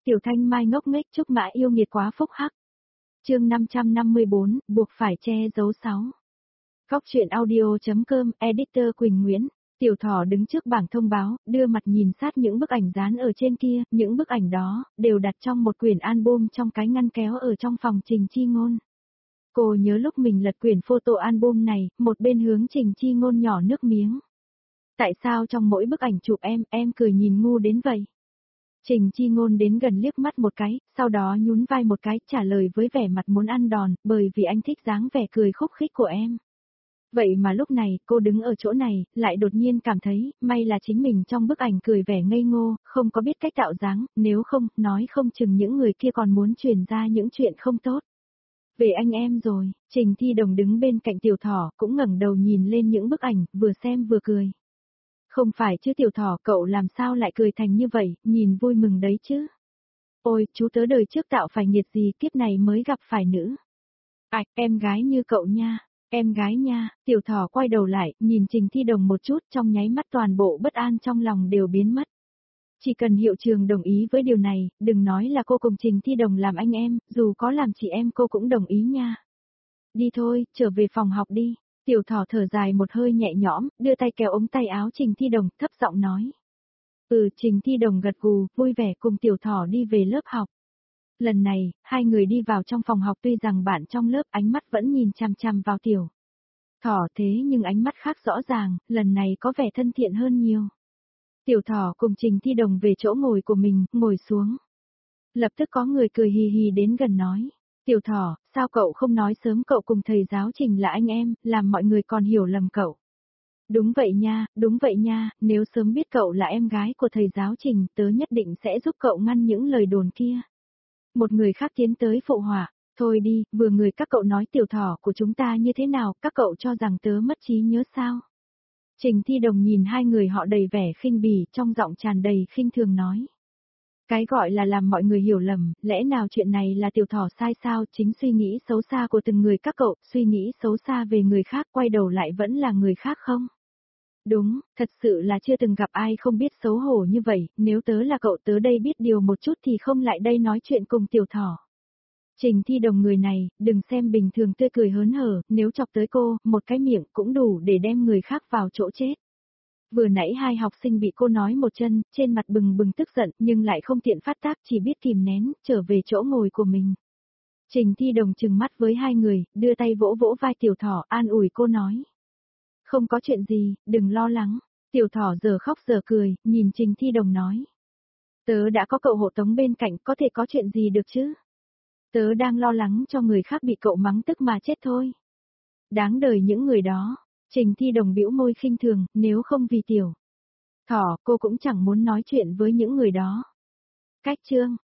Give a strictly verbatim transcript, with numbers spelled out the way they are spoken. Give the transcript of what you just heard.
Tiểu Thanh Mai ngốc nghếch Trúc Mã yêu nghiệt quá phúc hắc. Chương năm trăm năm mươi bốn, buộc phải che giấu sáu. Góc truyện audio.com, editor Quỳnh Nguyễn. Tiểu Thỏ đứng trước bảng thông báo, đưa mặt nhìn sát những bức ảnh dán ở trên kia, những bức ảnh đó, đều đặt trong một quyển album trong cái ngăn kéo ở trong phòng Trình Chi Ngôn. Cô nhớ lúc mình lật quyển photo album này, một bên hướng Trình Chi Ngôn nhỏ nước miếng. Tại sao trong mỗi bức ảnh chụp em, em cười nhìn ngu đến vậy? Trình Chi Ngôn đến gần liếc mắt một cái, sau đó nhún vai một cái, trả lời với vẻ mặt muốn ăn đòn, bởi vì anh thích dáng vẻ cười khúc khích của em. Vậy mà lúc này, cô đứng ở chỗ này, lại đột nhiên cảm thấy, may là chính mình trong bức ảnh cười vẻ ngây ngô, không có biết cách tạo dáng, nếu không, nói không chừng những người kia còn muốn truyền ra những chuyện không tốt. Về anh em rồi, Trình Thi Đồng đứng bên cạnh Tiểu Thỏ, cũng ngẩng đầu nhìn lên những bức ảnh, vừa xem vừa cười. Không phải chứ Tiểu Thỏ, cậu làm sao lại cười thành như vậy, nhìn vui mừng đấy chứ. Ôi, chú tớ đời trước tạo phải nghiệt gì, kiếp này mới gặp phải nữ. Ảch, em gái như cậu nha, em gái nha. Tiểu Thỏ quay đầu lại, nhìn Trình Thi Đồng một chút, trong nháy mắt toàn bộ bất an trong lòng đều biến mất. Chỉ cần hiệu trường đồng ý với điều này, đừng nói là cô cùng Trình Thi Đồng làm anh em, dù có làm chị em cô cũng đồng ý nha. Đi thôi, trở về phòng học đi. Tiểu Thỏ thở dài một hơi nhẹ nhõm, đưa tay kéo ống tay áo Trình Thi Đồng, thấp giọng nói. Ừ, Trình Thi Đồng gật gù, vui vẻ cùng Tiểu Thỏ đi về lớp học. Lần này, hai người đi vào trong phòng học tuy rằng bạn trong lớp ánh mắt vẫn nhìn chằm chằm vào Tiểu Thỏ thế nhưng ánh mắt khác rõ ràng, lần này có vẻ thân thiện hơn nhiều. Tiểu Thỏ cùng Trình Thi Đồng về chỗ ngồi của mình, ngồi xuống. Lập tức có người cười hì hì đến gần nói. Tiểu Thỏ, sao cậu không nói sớm cậu cùng thầy giáo Trình là anh em, làm mọi người còn hiểu lầm cậu. Đúng vậy nha, đúng vậy nha, nếu sớm biết cậu là em gái của thầy giáo Trình, tớ nhất định sẽ giúp cậu ngăn những lời đồn kia. Một người khác tiến tới phụ họa, thôi đi, vừa người các cậu nói Tiểu Thỏ của chúng ta như thế nào, các cậu cho rằng tớ mất trí nhớ sao? Trình Thi Đồng nhìn hai người họ đầy vẻ khinh bỉ, trong giọng tràn đầy khinh thường nói. Cái gọi là làm mọi người hiểu lầm, lẽ nào chuyện này là Tiểu Thỏ sai sao, chính suy nghĩ xấu xa của từng người các cậu, suy nghĩ xấu xa về người khác quay đầu lại vẫn là người khác không? Đúng, thật sự là chưa từng gặp ai không biết xấu hổ như vậy, nếu tớ là cậu tớ đây biết điều một chút thì không lại đây nói chuyện cùng Tiểu Thỏ. Trình Thi Đồng người này, đừng xem bình thường tươi cười hớn hở, nếu chọc tới cô, một cái miệng cũng đủ để đem người khác vào chỗ chết. Vừa nãy hai học sinh bị cô nói một chân, trên mặt bừng bừng tức giận nhưng lại không tiện phát tác chỉ biết kìm nén, trở về chỗ ngồi của mình. Trình Thi Đồng trừng mắt với hai người, đưa tay vỗ vỗ vai Tiểu Thỏ an ủi cô nói. Không có chuyện gì, đừng lo lắng. Tiểu Thỏ giờ khóc giờ cười, nhìn Trình Thi Đồng nói. Tớ đã có cậu hộ tống bên cạnh, có thể có chuyện gì được chứ? Tớ đang lo lắng cho người khác bị cậu mắng tức mà chết thôi. Đáng đời những người đó. Trình Thi Đồng bĩu môi khinh thường, nếu không vì Tiểu Thỏ, cô cũng chẳng muốn nói chuyện với những người đó. Cách chương,